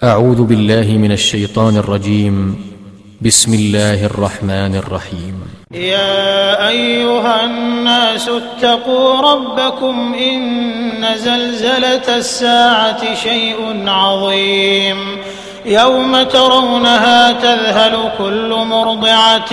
أعوذ بالله من الشيطان الرجيم. بسم الله الرحمن الرحيم. يا أيها الناس اتقوا ربكم إن زلزلة الساعة شيء عظيم يوم ترونها تذهل كل مرضعة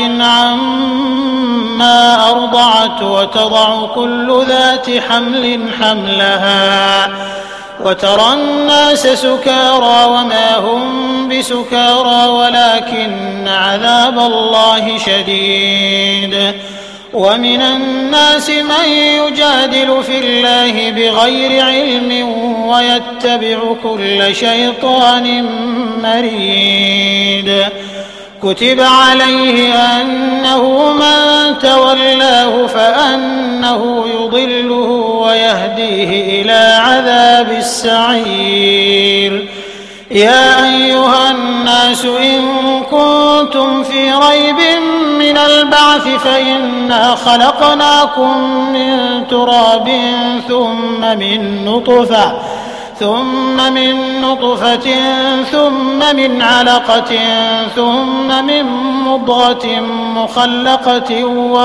عما أرضعت وتضع كل ذات حمل حملها وترى الناس سكارى وما هم بسكارى ولكن عذاب الله شديد. ومن الناس من يجادل في الله بغير علم ويتبع كل شيطان مريد. كتب عليه أنه من تولاه فأنه يضله ويهديه إلى عذاب السعير. يا أيها الناس إن كنتم في ريب من البعث فإنا خلقناكم من تراب ثم من نطفة ثم من علقة ثم من مضغة مخلقة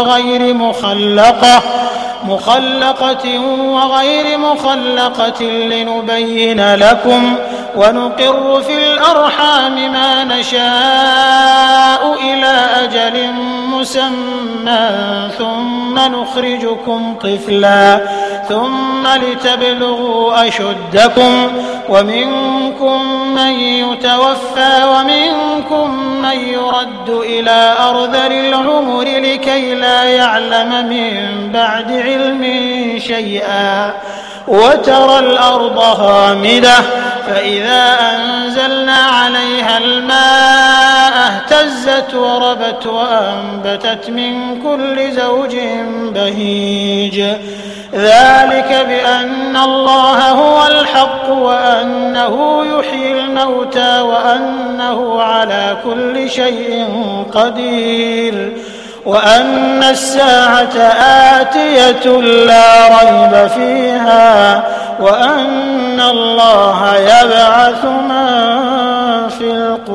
وغير مخلقة لنبين لكم ونقر في الأرحام ما نشاء إلى أجل مسمى ثم نخرجكم طفلا ثم لتبلغوا أشدكم ومنكم من يتوفى ومنكم من يرد إلى أرذل العمر لكي لا يعلم من بعد علم شيئا. وترى الأرض هامدة فإذا أنزلنا عليها الماء اهتزت وربت وأنبتت من كل زوج بهيج. ذلك بأن الله هو الحق وأنه يحيي الموتى وأنه على كل شيء قدير وأن الساعة آتية لا ريب فيها وأن الله يبعث من في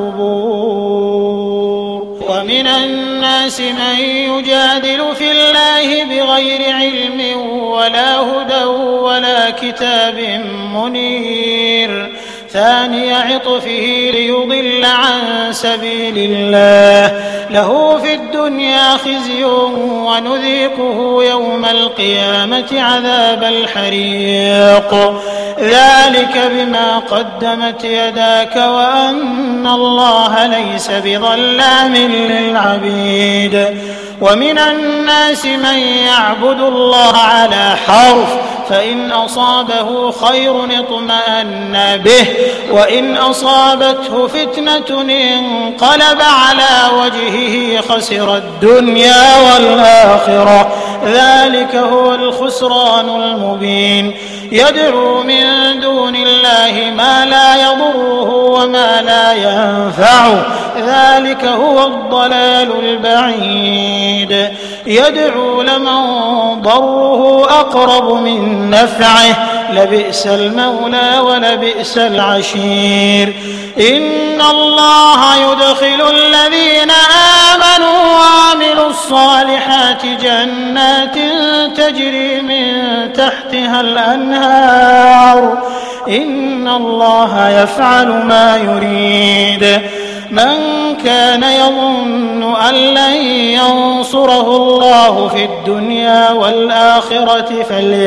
القبور. ومن الناس من يجادل في الله بغير علم ولا هدى ولا كتاب منير. ثاني عطفه ليضل عن سبيل الله له في الدنيا خزي ونذيقه يوم القيامة عذاب الحريق. ذلك بما قدمت يداك وأن الله ليس بظلام للعبيد. ومن الناس من يعبد الله على حرف فإن أصابه خير اطمأن به وإن أصابته فتنة انقلب على وجهه خسر الدنيا والآخرة. ذلك هو الخسران المبين. يدعو من دون الله ما لا يضره وما لا ينفعه ذلك هو الضلال البعيد. يدعو لمن ضره أقرب من نفعه لبئس المولى ولبئس العشير. إن الله يدخل الذين آمنوا وعملوا الصالحات جنات تجري من تحتها الأنهار. إن الله يفعل ما يريد. من كان يظن أن لن ينصره الله في الدنيا والآخرة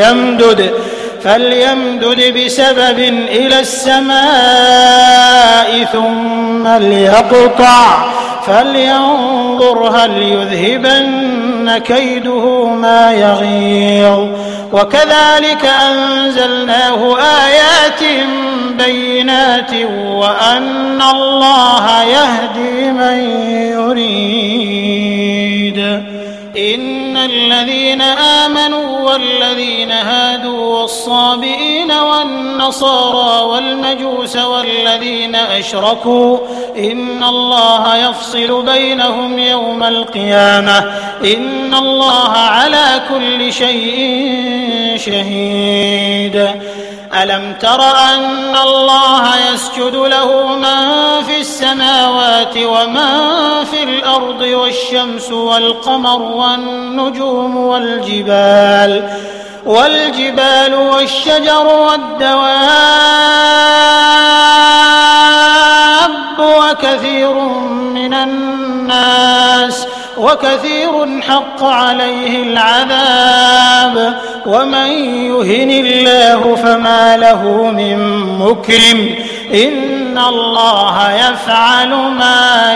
فليمدد بسبب إلى السماء ثم ليقطع فلينظر هل يذهبن كيده ما يغيظ. وكذلك أنزلناه آيات بينات وأن الله يهدي من يريد. إن الذين آمنوا والذين هادوا والصابئين والنصارى والمجوس والذين أشركوا إن الله يفصل بينهم يوم القيامة إن الله على كل شيء شهيد. ألم تر أن الله يسجد له من في السماوات ومن في الأرض والشمس والقمر والنجوم والجبال والشجر والدواب وكثير حق عليه العذاب ومن يهن الله فما له من مكرم إن الله يفعل ما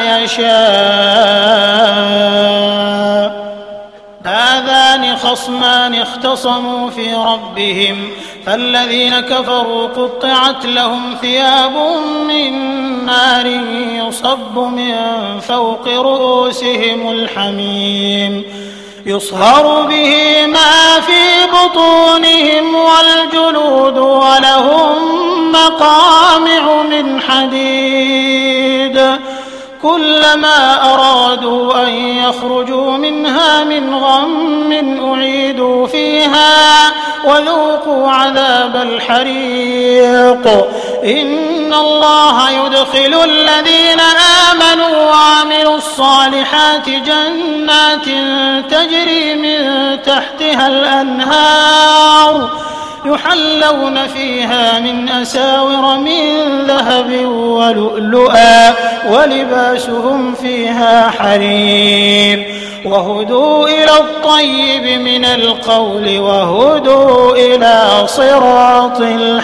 يشاء. هذان خصمان اختصموا في ربهم فالذين كفروا قطعت لهم ثياب من نار يصب من فوق رؤوسهم الحميم يصهر به ما في بطونهم والجلود ولهم مقامع من حديد كلما أرادوا أن يخرجوا منها من غم أعيدوا فيها وذوقوا عذاب الحريق. إن الله يدخل الذين آمنوا وعملوا الصالحات جنات تجري من تحتها الأنهار يحلون فيها من أساور من ذهب ولؤلؤا ولباسهم فيها حرير وهدوا إلى الطيب من القول وهدوا إلى صراط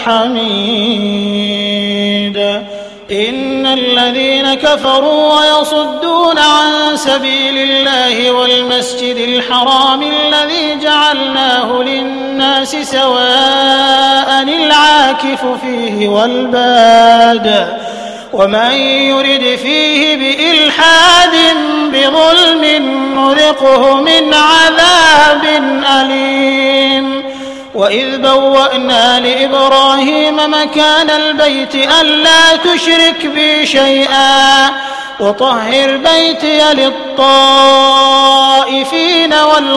الحميد. إن الذين كفروا ويصدون عن سبيل الله والمسجد الحرام الذي جعلناه للناس سواء العاكف فيه والباد ومن يرد فيه بإلحاد بظلم نذقه من عذاب أليم. وإذ بوأنا لإبراهيم مكان البيت ألا تشرك بي شيئا وطهر بيتي للطائفين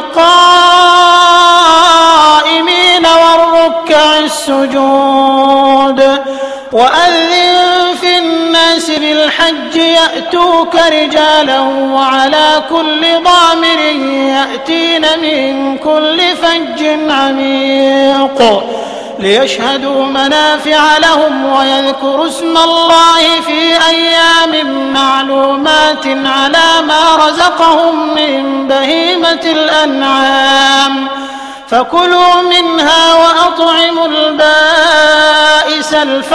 والقائمين والركع السجود. وأذن في الناس بالحج يأتوك رجالا وعلى كل ضامر يأتين من كل فج عميق ليشهدوا منافع لهم ويذكروا اسم الله في أيام معلومات على ما رزقهم من بهيمة الأنعام فكلوا منها وأطعموا البائس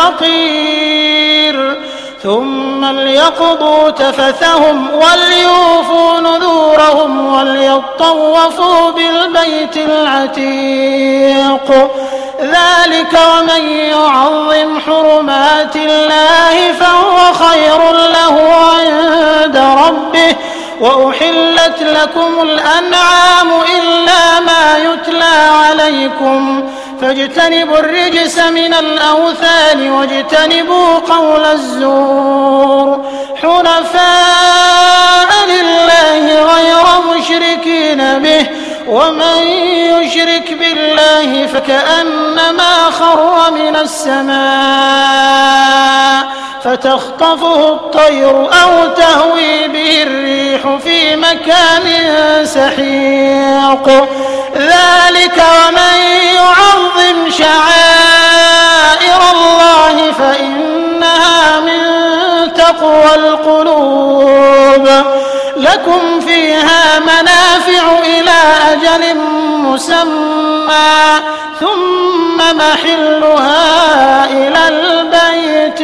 الفقير ثم ليقضوا تفثهم وليوفوا نذورهم وليطوفوا بالبيت العتيق. ذلك ومن يعظم حرمات الله فهو خير له عند ربه. وأحلت لكم الأنعام إلا ما يتلى عليكم فاجتنبوا الرجس من الأوثان واجتنبوا قول الزور حنفاء لله غير مشركين به ومن يشرك بالله فكأنما خر من السماء فتخطفه الطير أو تهوي به الريح في مكان سحيق. ذلك ومن يعظم شعائر الله فإنها من تقوى القلوب. لكم فيها منافع إلى أجل مسمى ثم محلها إلى البيت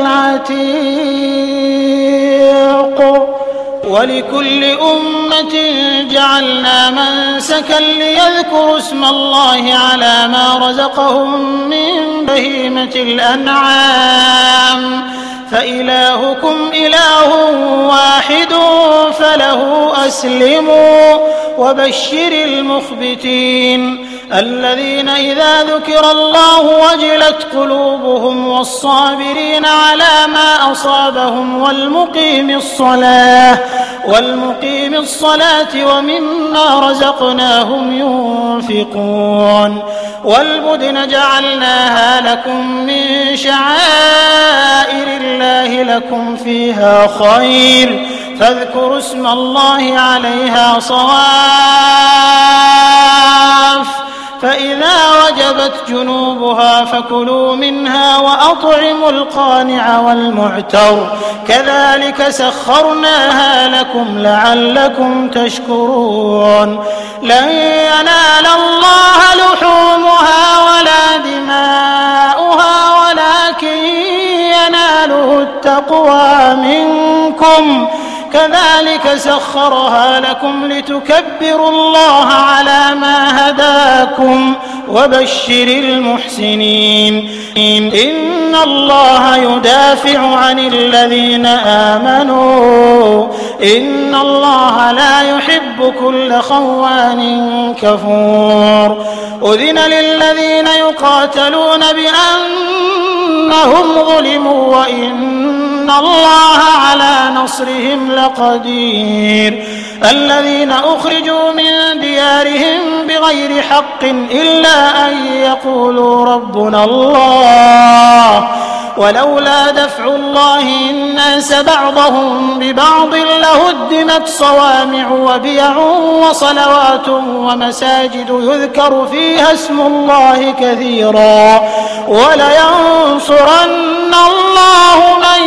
العتيق. ولكل أمة جعلنا منسكا ليذكروا اسم الله على ما رزقهم من بهيمة الأنعام فإلهكم إله واحد فله أسلموا وبشر المخبتين الذين إذا ذكر الله وجلت قلوبهم والصابرين على ما أصابهم والمقيم الصلاة ومما رزقناهم ينفقون والبدن جعلناها لكم من شعائر الله لكم فيها خير فاذكروا اسم الله عليها صواف فإذا وجبت جنوبها فكلوا منها وأطعموا القانع والمعتر كذلك سخرناها لكم لعلكم تشكرون لن ينال الله لحومها ولا دماؤها ولكن يناله التقوى منكم كذلك سخرها لكم لتكبروا الله على ما هداكم وبشر المحسنين إن الله يدافع عن الذين آمنوا إن الله لا يحب كل خوان كفور أذن للذين يقاتلون بأنهم ظلموا وإن الله على نصرهم لقدير الذين أخرجوا من ديارهم بغير حق إلا أن يقولوا ربنا الله ولولا دفع الله الناس بعضهم ببعض لهدمت صوامع وبيع وصلوات ومساجد يذكر فيها اسم الله كثيرا ولينصرن الله من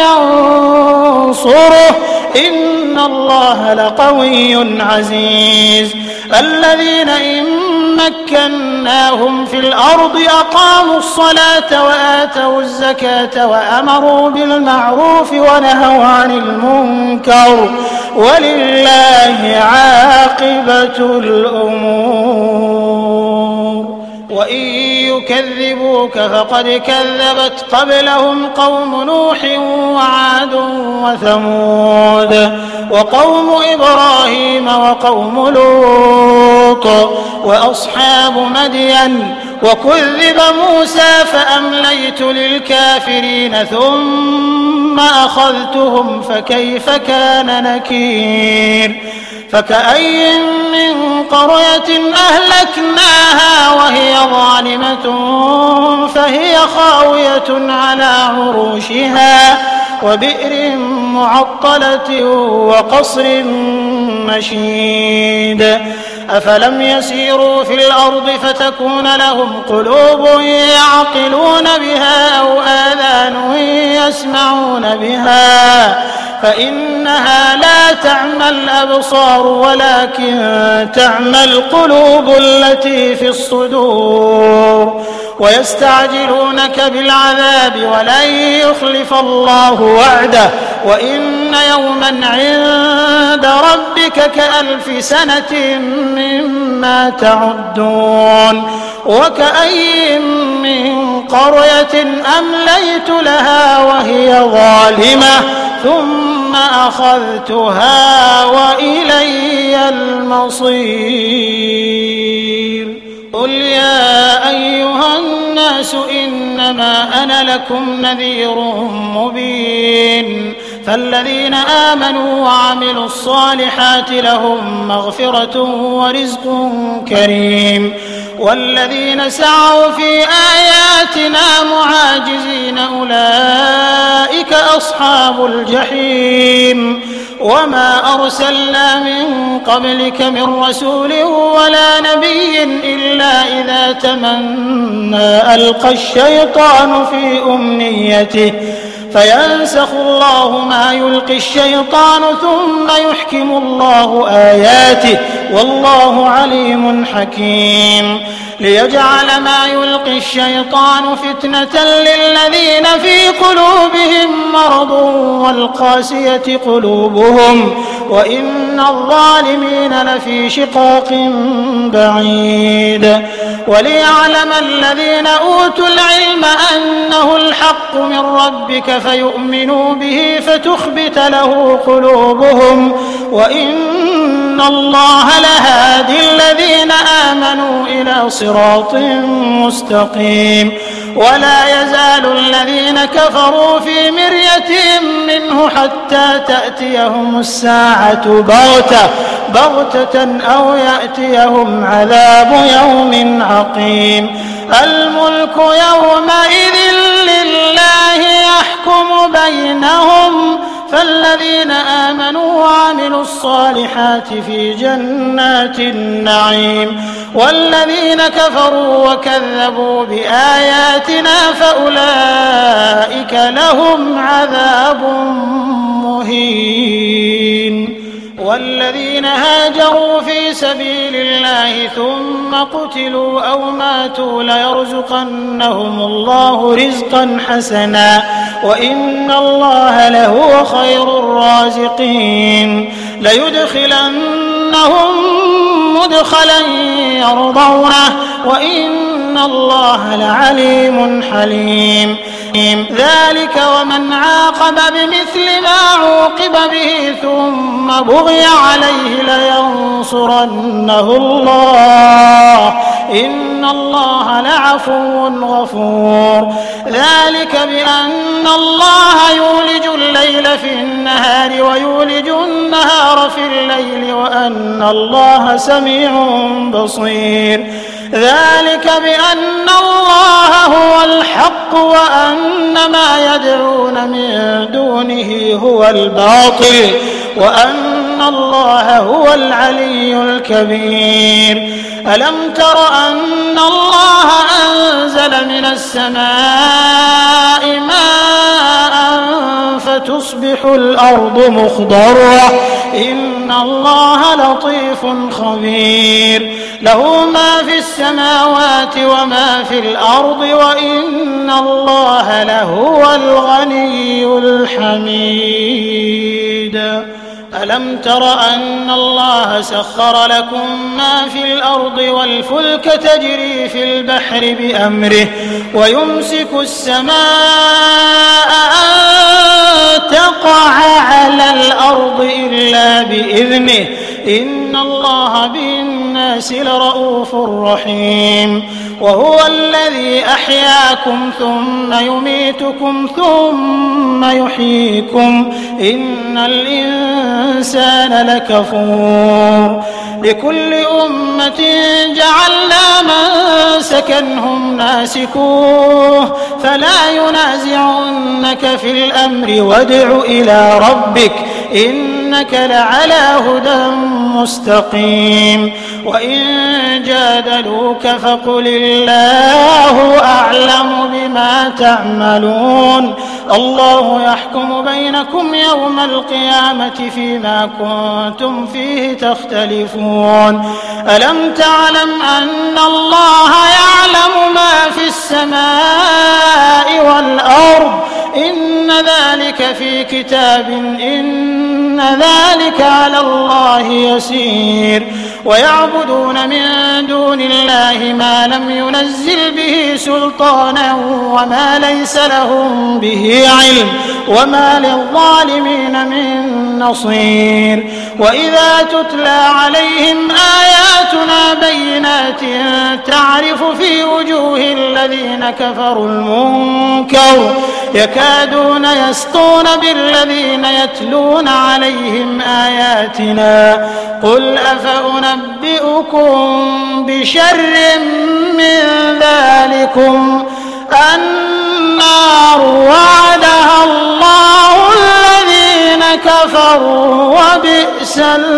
ينصره إن الله لقوي عزيز الذين إن مكناهم في الأرض أقاموا الصلاة وآتوا الزكاة وأمروا بالمعروف ونهوا عن المنكر ولله عاقبة الأمور وإن يكذبوك فقد كذبت قبلهم قوم نوح وعاد وثمود وقوم إبراهيم وقوم لوط وأصحاب مدين وكذب موسى فأمليت للكافرين ثم أخذتهم فكيف كان نكير فكأي من قرية أهلكناها وهي ظالمة فهي خاوية على عروشها وبئر معطلة وقصر مشيد أفلم يسيروا في الأرض فتكون لهم قلوب يعقلون بها أو آذان يسمعون بها فإنها لا تعمى الأبصار ولكن تعمى القلوب التي في الصدور ويستعجلونك بالعذاب ولن يخلف الله وعده وإن يوما عند ربك كألف سنة مما تعدون وكأي من قرية أمليت لها وهي ظالمة ثم أخذتها وإلي المصير قل يا أيها الناس إنما أنا لكم نذير مبين فالذين آمنوا وعملوا الصالحات لهم مغفرة ورزق كريم والذين سعوا في آياتنا معاجزين أولئك أصحاب الجحيم وما أرسلنا من قبلك من رسول ولا نبي إلا إذا تمنى ألقى الشيطان في أمنيته فينسخ الله ما يلقي الشيطان ثم يحكم الله آياته والله عليم حكيم ليجعل ما يلقي الشيطان فتنة للذين في قلوبهم مرض والقاسية قلوبهم وإن الظالمين لفي شقاق بعيد وليعلم الذين أوتوا العلم أنه الحق من ربك فيؤمنوا به فتخبت له قلوبهم وإن الله لهادي الذين آمنوا إلى صراط مستقيم ولا يزال الذين كفروا في مرية منه حتى تأتيهم الساعة بغتة أو يأتيهم عذاب يوم عقيم الملك يومئذ لله يحكم بينهم فالذين آمنوا وعملوا الصالحات في جنات النعيم والذين كفروا وكذبوا بآياتنا فأولئك لهم عذاب مهين والذين هاجروا في سبيل الله ثم قتلوا أو ماتوا ليرزقنهم الله رزقا حسنا وإن الله لهو خير الرازقين ليدخلنهم مدخلا يرضونه وإن الله لعليم حليم ذلك ومن عاقب بمثل ما عوقب به ثم بغي عليه لينصرنه الله إن الله لعفو غفور ذلك بأن الله يولج الليل في النهار ويولج النهار في الليل وأن الله سميع بصير ذلك بأن الله هو الحق وأن ما يدعون من دونه هو الباطل وأن الله هو العلي الكبير ألم تر أن الله أنزل من السماء ماء فتصبح الأرض مخضرة إن الله لطيف خبير له ما في السماوات وما في الأرض وإن الله لهو الغني الحميد ألم تر أن الله سخر لكم ما في الأرض والفلك تجري في البحر بأمره ويمسك السماء أن تقع على الأرض إلا بإذنه إن الله بالناس لرؤوف رحيم وهو الذي أحياكم ثم يميتكم ثم يحييكم إن الإنسان لكفور لكل أمة جعلنا منسكا هم ناسكوه فلا ينازعنك في الأمر وادع إلى ربك إنك لعلى هدى مستقيم وإن جادلوك فقل الله أعلم بما تعملون الله يحكم بينكم يوم القيامة فيما كنتم فيه تختلفون ألم تعلم أن الله يعلم ما في السماء والأرض إن ذلك في كتاب إن ذلك على الله يسير ويعبدون من دون الله ما لم ينزل به سلطانا وما ليس لهم به علم وما للظالمين من نصير وإذا تتلى عليهم آياتنا بينات تعرف في وجوه الذين كفروا المنكر يكادون يسطون بالذين يتلون عليهم آياتنا قل أفأنبئكم بشر من ذلكم النار وعدها الله الذين كفروا وبئس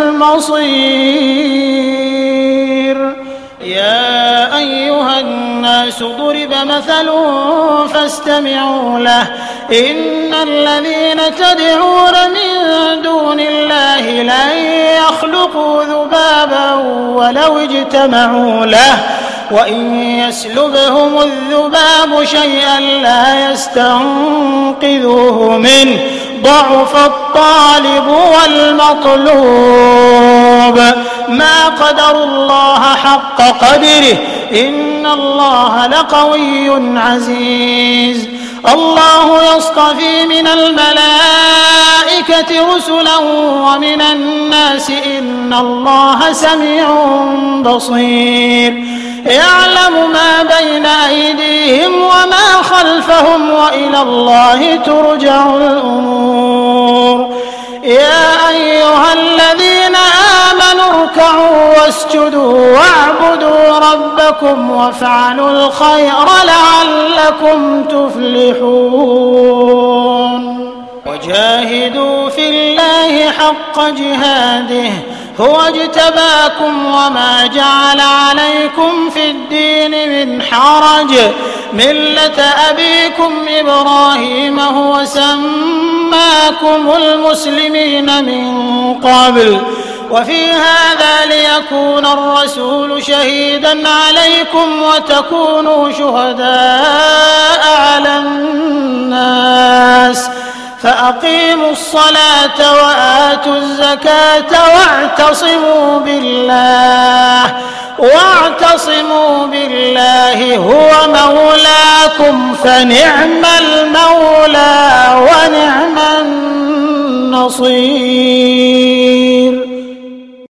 المصير يا أيها الناس ضرب مثل فاستمعوا له إن الذين تدعون من دون الله لن يخلقوا ذبابا ولو اجتمعوا له وإن يسلبهم الذباب شيئا لا يستنقذوه منه ضعف الطالب والمطلوب ما قدروا الله حق قدره إن الله لقوي عزيز الله يصطفي من الملائكة رسلا ومن الناس إن الله سميع بصير يعلم ما بين أيديهم وما خلفهم وإلى الله ترجع الأمور يا أيها الذين آمنوا اركعوا واسجدوا واعبدوا ربكم وافعلوا الخير لعلكم تفلحون وجاهدوا في الله حق جهاده هو اجتباكم وما جعل عليكم في الدين من حرج ملة أبيكم إبراهيم هو سماكم المسلمين من قبل وفي هذا ليكون الرسول شهيدا عليكم وتكونوا شهداء على الناس فأقيموا الصلاة وآتوا الزكاة واعتصموا بالله هو مولاكم فنعم المولى ونعم النصير.